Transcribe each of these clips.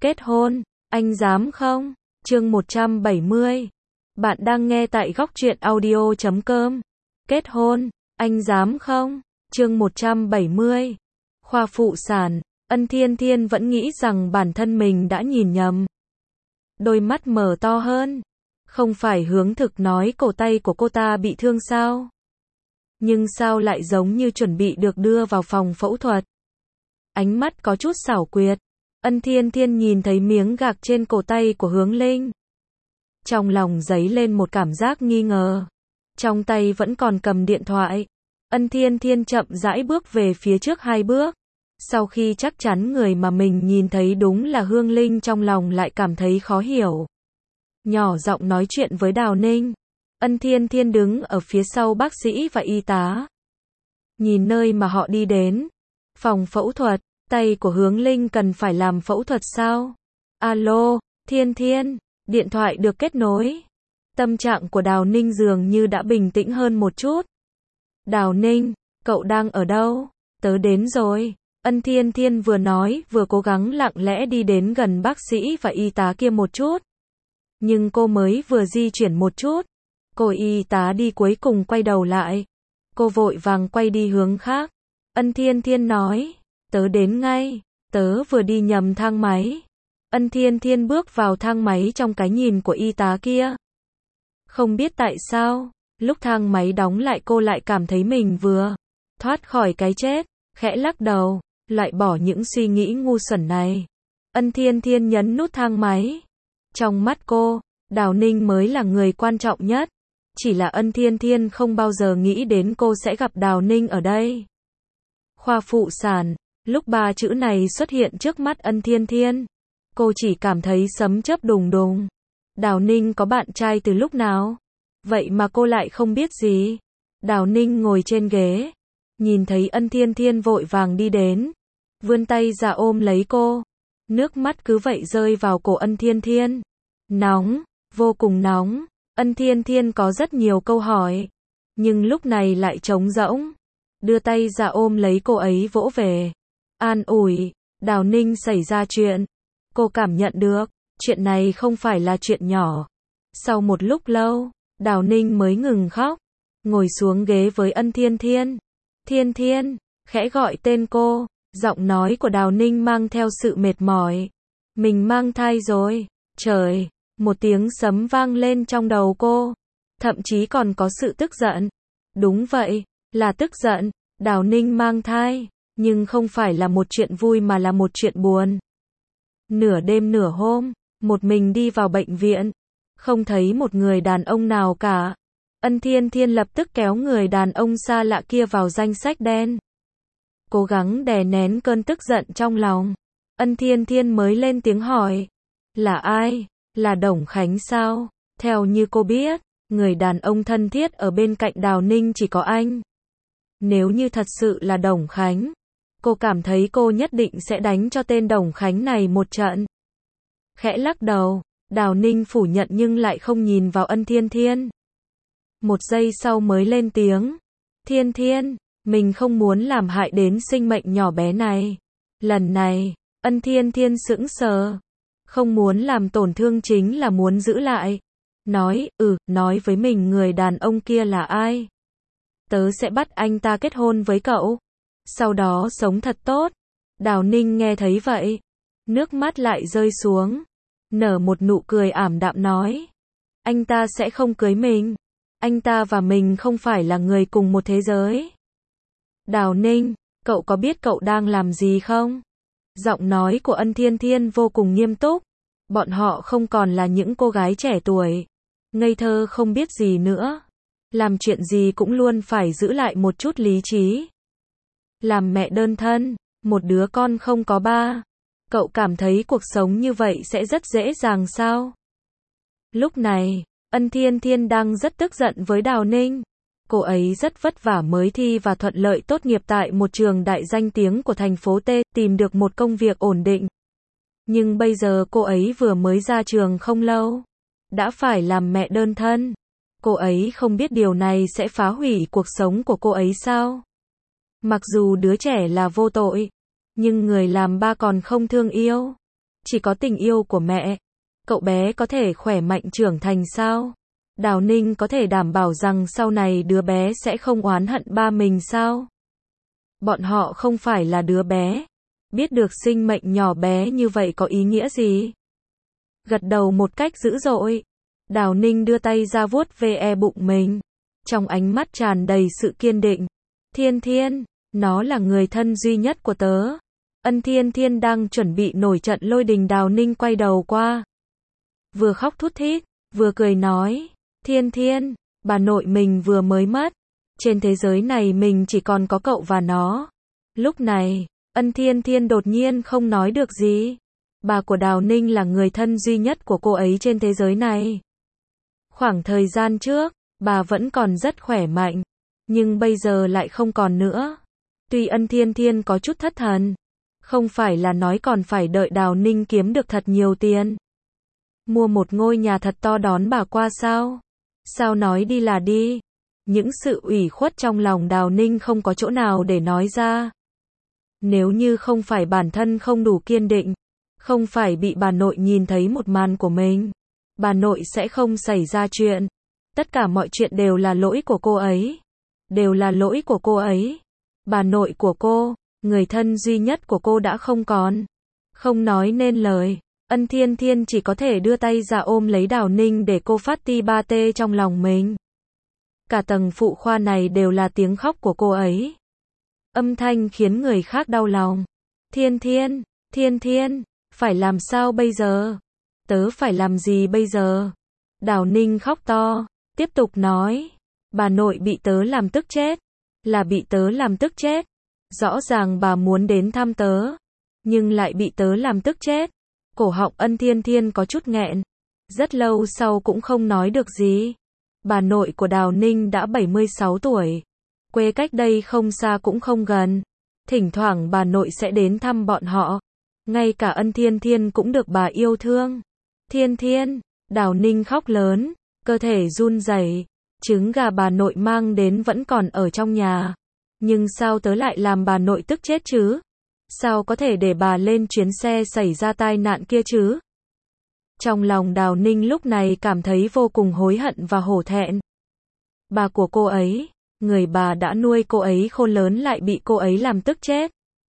Kết hôn, anh dám không? Chương 170. Bạn đang nghe tại góc truyện audio.com. Kết hôn, anh dám không? Chương 170. Khoa phụ sản, Ân Thiên Thiên vẫn nghĩ rằng bản thân mình đã nhìn nhầm. Đôi mắt mở to hơn. Không phải hướng thực nói cổ tay của cô ta bị thương sao? Nhưng sao lại giống như chuẩn bị được đưa vào phòng phẫu thuật? Ánh mắt có chút xảo quyệt. Ân Thiên Thiên nhìn thấy miếng gạc trên cổ tay của Hướng Linh. Trong lòng dấy lên một cảm giác nghi ngờ. Trong tay vẫn còn cầm điện thoại. Ân Thiên Thiên chậm rãi bước về phía trước 2 bước. Sau khi chắc chắn người mà mình nhìn thấy đúng là Hương Linh, trong lòng lại cảm thấy khó hiểu. Nhỏ giọng nói chuyện với Đào Ninh. Ân Thiên Thiên đứng ở phía sau bác sĩ và y tá. Nhìn nơi mà họ đi đến. Phòng phẫu thuật. Tay của Hướng Linh cần phải làm phẫu thuật sao? Alo, Thiên Thiên. Điện thoại được kết nối. Tâm trạng của Đào Ninh dường như đã bình tĩnh hơn một chút. Đào Ninh, cậu đang ở đâu? Tớ đến rồi. Ân Thiên Thiên vừa nói vừa cố gắng lặng lẽ đi đến gần bác sĩ và y tá kia một chút. Nhưng cô mới vừa di chuyển một chút, cô y tá đi cuối cùng quay đầu lại. Cô vội vàng quay đi hướng khác. Ân Thiên Thiên nói, tớ đến ngay, tớ vừa đi nhầm thang máy. Ân Thiên Thiên bước vào thang máy trong cái nhìn của y tá kia. Không biết tại sao, lúc thang máy đóng lại cô lại cảm thấy mình vừa thoát khỏi cái chết, khẽ lắc đầu, loại bỏ những suy nghĩ ngu xuẩn này. Ân Thiên Thiên nhấn nút thang máy. Trong mắt cô, Đào Ninh mới là người quan trọng nhất. Chỉ là Ân Thiên Thiên không bao giờ nghĩ đến cô sẽ gặp Đào Ninh ở đây. Khoa phụ sản, lúc 3 chữ này xuất hiện trước mắt Ân Thiên Thiên, cô chỉ cảm thấy sấm chớp đùng đùng. Đào Ninh có bạn trai từ lúc nào? Vậy mà cô lại không biết gì. Đào Ninh ngồi trên ghế, nhìn thấy Ân Thiên Thiên vội vàng đi đến, vươn tay ra ôm lấy cô. Nước mắt cứ vậy rơi vào cổ Ân Thiên Thiên. Nóng, vô cùng nóng. Ân Thiên Thiên có rất nhiều câu hỏi, nhưng lúc này lại trống rỗng. Đưa tay ra ôm lấy cô ấy vỗ về. An ủi, Đào Ninh xảy ra chuyện. Cô cảm nhận được, chuyện này không phải là chuyện nhỏ. Sau một lúc lâu, Đào Ninh mới ngừng khóc, ngồi xuống ghế với Ân Thiên Thiên. Thiên Thiên, khẽ gọi tên cô. Giọng nói của Đào Ninh mang theo sự mệt mỏi. Mình mang thai rồi. Trời, một tiếng sấm vang lên trong đầu cô. Thậm chí còn có sự tức giận. Đúng vậy, là tức giận. Đào Ninh mang thai, nhưng không phải là một chuyện vui mà là một chuyện buồn. Nửa đêm nửa hôm, một mình đi vào bệnh viện, không thấy một người đàn ông nào cả. Ân Thiên Thiên lập tức kéo người đàn ông xa lạ kia vào danh sách đen. Cố gắng đè nén cơn tức giận trong lòng. Ân Thiên Thiên mới lên tiếng hỏi. Là ai? Là Đồng Khánh sao? Theo như cô biết, người đàn ông thân thiết ở bên cạnh Đào Ninh chỉ có anh. Nếu như thật sự là Đồng Khánh, cô cảm thấy cô nhất định sẽ đánh cho tên Đồng Khánh này một trận. Khẽ lắc đầu, Đào Ninh phủ nhận nhưng lại không nhìn vào Ân Thiên Thiên. Một giây sau mới lên tiếng. Thiên Thiên, mình không muốn làm hại đến sinh mệnh nhỏ bé này. Lần này, Ân Thiên Thiên sững sờ. Không muốn làm tổn thương chính là muốn giữ lại. Nói với mình người đàn ông kia là ai. Tớ sẽ bắt anh ta kết hôn với cậu. Sau đó sống thật tốt. Đào Ninh nghe thấy vậy. Nước mắt lại rơi xuống. Nở một nụ cười ảm đạm nói. Anh ta sẽ không cưới mình. Anh ta và mình không phải là người cùng một thế giới. Đào Ninh, cậu có biết cậu đang làm gì không? Giọng nói của Ân Thiên Thiên vô cùng nghiêm túc. Bọn họ không còn là những cô gái trẻ tuổi, ngây thơ không biết gì nữa. Làm chuyện gì cũng luôn phải giữ lại một chút lý trí. Làm mẹ đơn thân, một đứa con không có ba. Cậu cảm thấy cuộc sống như vậy sẽ rất dễ dàng sao? Lúc này, Ân Thiên Thiên đang rất tức giận với Đào Ninh. Cô ấy rất vất vả mới thi và thuận lợi tốt nghiệp tại một trường đại danh tiếng của thành phố T, tìm được một công việc ổn định. Nhưng bây giờ cô ấy vừa mới ra trường không lâu, đã phải làm mẹ đơn thân. Cô ấy không biết điều này sẽ phá hủy cuộc sống của cô ấy sao? Mặc dù đứa trẻ là vô tội, nhưng người làm ba còn không thương yêu. chỉ có tình yêu của mẹ. Cậu bé có thể khỏe mạnh trưởng thành sao? Đào Ninh có thể đảm bảo rằng sau này đứa bé sẽ không oán hận ba mình sao? Bọn họ không phải là đứa bé. Biết được sinh mệnh nhỏ bé như vậy có ý nghĩa gì? Gật đầu một cách dữ dội. Đào Ninh đưa tay ra vuốt ve bụng mình. Trong ánh mắt tràn đầy sự kiên định. Thiên Thiên, nó là người thân duy nhất của tớ. Ân Thiên Thiên đang chuẩn bị nổi trận lôi đình. Đào Ninh quay đầu qua. Vừa khóc thút thít, vừa cười nói. Thiên Thiên, bà nội mình vừa mới mất. Trên thế giới này mình chỉ còn có cậu và nó. Lúc này, Ân Thiên Thiên đột nhiên không nói được gì. Bà của Đào Ninh là người thân duy nhất của cô ấy trên thế giới này. Khoảng thời gian trước, bà vẫn còn rất khỏe mạnh. Nhưng bây giờ lại không còn nữa. Tuy Ân Thiên Thiên có chút thất thần. Không phải là nói còn phải đợi Đào Ninh kiếm được thật nhiều tiền. Mua một ngôi nhà thật to đón bà qua sao? Sao nói đi là đi? Những sự ủy khuất trong lòng Đào Ninh không có chỗ nào để nói ra. Nếu như không phải bản thân không đủ kiên định, không phải bị bà nội nhìn thấy một màn của mình, bà nội sẽ không xảy ra chuyện. Tất cả mọi chuyện đều là lỗi của cô ấy. Đều là lỗi của cô ấy. Bà nội của cô, người thân duy nhất của cô đã không còn. Không nói nên lời. Ân Thiên Thiên chỉ có thể đưa tay ra ôm lấy Đào Ninh để cô phát ti ba tê trong lòng mình. Cả tầng phụ khoa này đều là tiếng khóc của cô ấy. Âm thanh khiến người khác đau lòng. Thiên Thiên, Thiên Thiên, phải làm sao bây giờ? Tớ phải làm gì bây giờ? Đào Ninh khóc to, tiếp tục nói. Bà nội bị tớ làm tức chết. Là bị tớ làm tức chết. Rõ ràng bà muốn đến thăm tớ, nhưng lại bị tớ làm tức chết. Cổ họng Ân Thiên Thiên có chút nghẹn. Rất lâu sau cũng không nói được gì. Bà nội của Đào Ninh đã 76 tuổi. Quê cách đây không xa cũng không gần. Thỉnh thoảng bà nội sẽ đến thăm bọn họ. Ngay cả Ân Thiên Thiên cũng được bà yêu thương. Thiên Thiên, Đào Ninh khóc lớn, cơ thể run rẩy. Trứng gà bà nội mang đến vẫn còn ở trong nhà. Nhưng sao tớ lại làm bà nội tức chết chứ? Sao có thể để bà lên chuyến xe xảy ra tai nạn kia chứ? Trong lòng Đào Ninh lúc này cảm thấy vô cùng hối hận và hổ thẹn. Bà của cô ấy, người bà đã nuôi cô ấy khôn lớn lại bị cô ấy làm tức chết.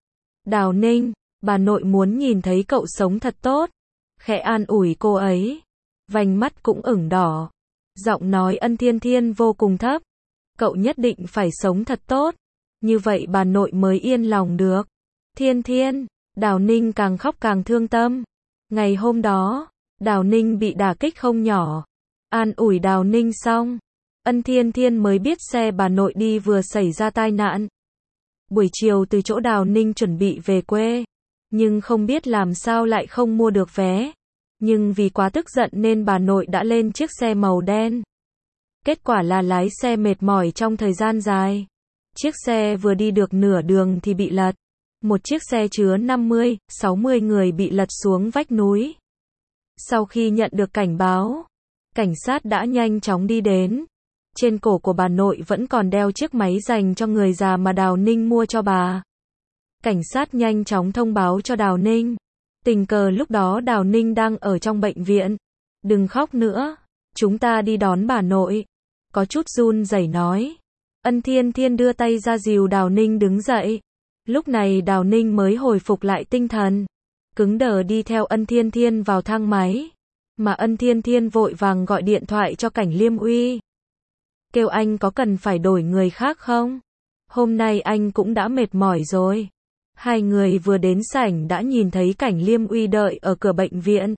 Đào Ninh, bà nội muốn nhìn thấy cậu sống thật tốt. Khẽ an ủi cô ấy. Vành mắt cũng ửng đỏ. Giọng nói Ân Thiên Thiên vô cùng thấp. Cậu nhất định phải sống thật tốt. Như vậy bà nội mới yên lòng được. Thiên Thiên, Đào Ninh càng khóc càng thương tâm. Ngày hôm đó, Đào Ninh bị đả kích không nhỏ. An ủi Đào Ninh xong, Ân Thiên Thiên mới biết xe bà nội đi vừa xảy ra tai nạn. Buổi chiều từ chỗ Đào Ninh chuẩn bị về quê, nhưng không biết làm sao lại không mua được vé. Nhưng vì quá tức giận nên bà nội đã lên chiếc xe màu đen. Kết quả là lái xe mệt mỏi trong thời gian dài. Chiếc xe vừa đi được nửa đường thì bị lật. Một chiếc xe chứa 50, 60 người bị lật xuống vách núi. Sau khi nhận được cảnh báo, cảnh sát đã nhanh chóng đi đến. Trên cổ của bà nội vẫn còn đeo chiếc máy dành cho người già mà Đào Ninh mua cho bà. Cảnh sát nhanh chóng thông báo cho Đào Ninh. Tình cờ lúc đó Đào Ninh đang ở trong bệnh viện. Đừng khóc nữa, chúng ta đi đón bà nội. Có chút run rẩy nói. Ân Thiên Thiên đưa tay ra dìu Đào Ninh đứng dậy. Lúc này Đào Ninh mới hồi phục lại tinh thần. Cứng đờ đi theo Ân Thiên Thiên vào thang máy. Mà Ân Thiên Thiên vội vàng gọi điện thoại cho Cảnh Liêm Uy. Kêu anh có cần phải đổi người khác không? Hôm nay anh cũng đã mệt mỏi rồi. Hai người vừa đến sảnh đã nhìn thấy Cảnh Liêm Uy đợi ở cửa bệnh viện.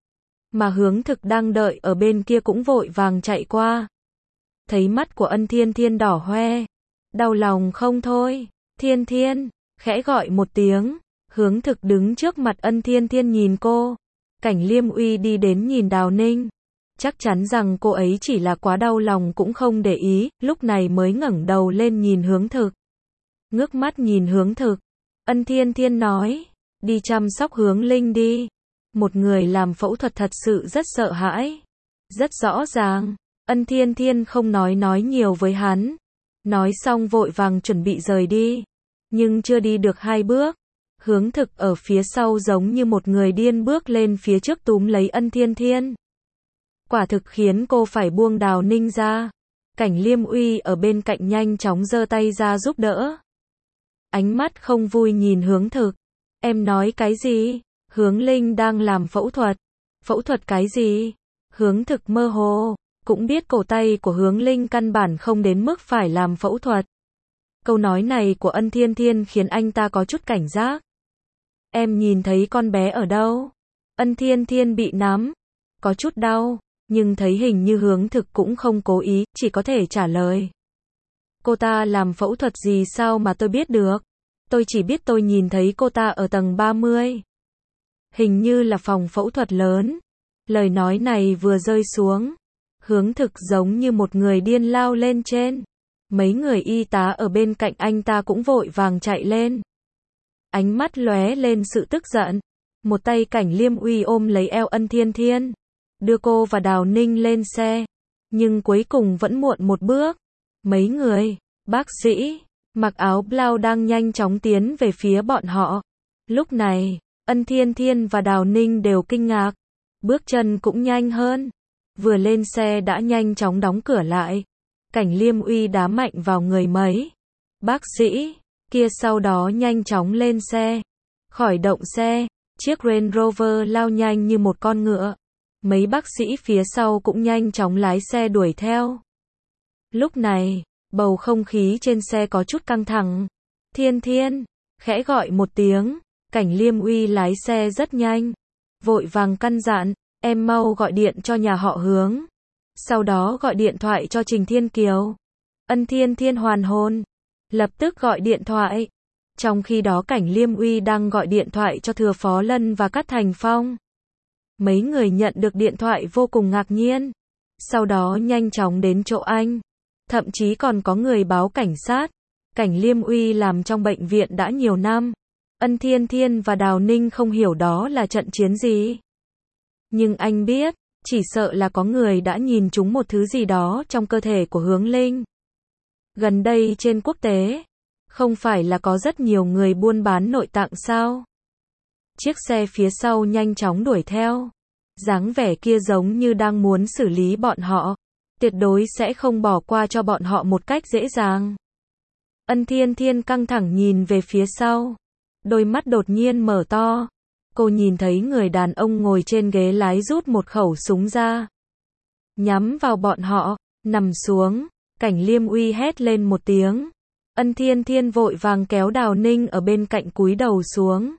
Mà Hướng Thực đang đợi ở bên kia cũng vội vàng chạy qua. Thấy mắt của Ân Thiên Thiên đỏ hoe. Đau lòng không thôi. Thiên Thiên, khẽ gọi một tiếng. Hướng Thực đứng trước mặt Ân Thiên Thiên nhìn cô. Cảnh Liêm Uy đi đến nhìn Đào Ninh. Chắc chắn rằng cô ấy chỉ là quá đau lòng cũng không để ý, lúc này mới ngẩng đầu lên nhìn Hướng Thực. Ngước mắt nhìn Hướng Thực. Ân Thiên Thiên nói, đi chăm sóc Hướng Linh đi. Một người làm phẫu thuật thật sự rất sợ hãi. Rất rõ ràng, Ân Thiên Thiên không nói nhiều với hắn. Nói xong vội vàng chuẩn bị rời đi. Nhưng chưa đi được 2 bước, Hướng Thực ở phía sau giống như một người điên bước lên phía trước túm lấy Ân Thiên Thiên. Quả thực khiến cô phải buông Đào Ninh ra. Cảnh Liêm Uy ở bên cạnh nhanh chóng giơ tay ra giúp đỡ. Ánh mắt không vui nhìn Hướng Thực. Em nói cái gì? Hướng Linh đang làm phẫu thuật. Phẫu thuật cái gì? Hướng Thực mơ hồ, cũng biết cổ tay của Hướng Linh căn bản không đến mức phải làm phẫu thuật. Câu nói này của Ân Thiên Thiên khiến anh ta có chút cảnh giác. Em nhìn thấy con bé ở đâu? Ân Thiên Thiên bị nắm, có chút đau, nhưng thấy hình như Hướng Thực cũng không cố ý, chỉ có thể trả lời. Cô ta làm phẫu thuật gì sao mà tôi biết được? Tôi chỉ biết tôi nhìn thấy cô ta ở tầng 30. Hình như là phòng phẫu thuật lớn. Lời nói này vừa rơi xuống, Hướng Thực giống như một người điên lao lên trên. Mấy người y tá ở bên cạnh anh ta cũng vội vàng chạy lên. Ánh mắt lóe lên sự tức giận. Một tay Cảnh Liêm Uy ôm lấy eo Ân Thiên Thiên, đưa cô và Đào Ninh lên xe. Nhưng cuối cùng vẫn muộn một bước. Mấy người, bác sĩ, mặc áo blau đang nhanh chóng tiến về phía bọn họ. Lúc này, Ân Thiên Thiên và Đào Ninh đều kinh ngạc. Bước chân cũng nhanh hơn. Vừa lên xe đã nhanh chóng đóng cửa lại. Cảnh Liêm Uy đá mạnh vào người mấy bác sĩ kia, sau đó nhanh chóng lên xe. Khỏi động xe, chiếc Range Rover lao nhanh như một con ngựa. Mấy bác sĩ phía sau cũng nhanh chóng lái xe đuổi theo. Lúc này, bầu không khí trên xe có chút căng thẳng. Thiên Thiên, khẽ gọi một tiếng. Cảnh Liêm Uy lái xe rất nhanh, vội vàng căn dặn, em mau gọi điện cho nhà họ Hướng. Sau đó gọi điện thoại cho Trình Thiên Kiều. Ân Thiên Thiên hoàn hồn, lập tức gọi điện thoại. Trong khi đó Cảnh Liêm Uy đang gọi điện thoại cho Thừa Phó Lân và Cát Thành Phong. Mấy người nhận được điện thoại vô cùng ngạc nhiên. Sau đó nhanh chóng đến chỗ anh. Thậm chí còn có người báo cảnh sát. Cảnh Liêm Uy làm trong bệnh viện đã nhiều năm. Ân Thiên Thiên và Đào Ninh không hiểu đó là trận chiến gì. Nhưng anh biết, chỉ sợ là có người đã nhìn trúng một thứ gì đó trong cơ thể của Hướng Linh. Gần đây trên quốc tế, không phải là có rất nhiều người buôn bán nội tạng sao? Chiếc xe phía sau nhanh chóng đuổi theo. Dáng vẻ kia giống như đang muốn xử lý bọn họ. Tuyệt đối sẽ không bỏ qua cho bọn họ một cách dễ dàng. Ân Thiên Thiên căng thẳng nhìn về phía sau. Đôi mắt đột nhiên mở to. Cô nhìn thấy người đàn ông ngồi trên ghế lái rút một khẩu súng ra. Nhắm vào bọn họ, nằm xuống. Cảnh Liêm Uy hét lên một tiếng. Ân Thiên Thiên vội vàng kéo Đào Ninh ở bên cạnh cúi đầu xuống.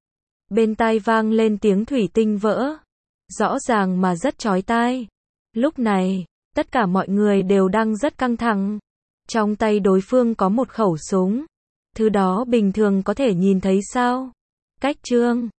Bên tai vang lên tiếng thủy tinh vỡ. Rõ ràng mà rất chói tai. Lúc này, tất cả mọi người đều đang rất căng thẳng. Trong tay đối phương có một khẩu súng. Thứ đó bình thường có thể nhìn thấy sao? Cách chương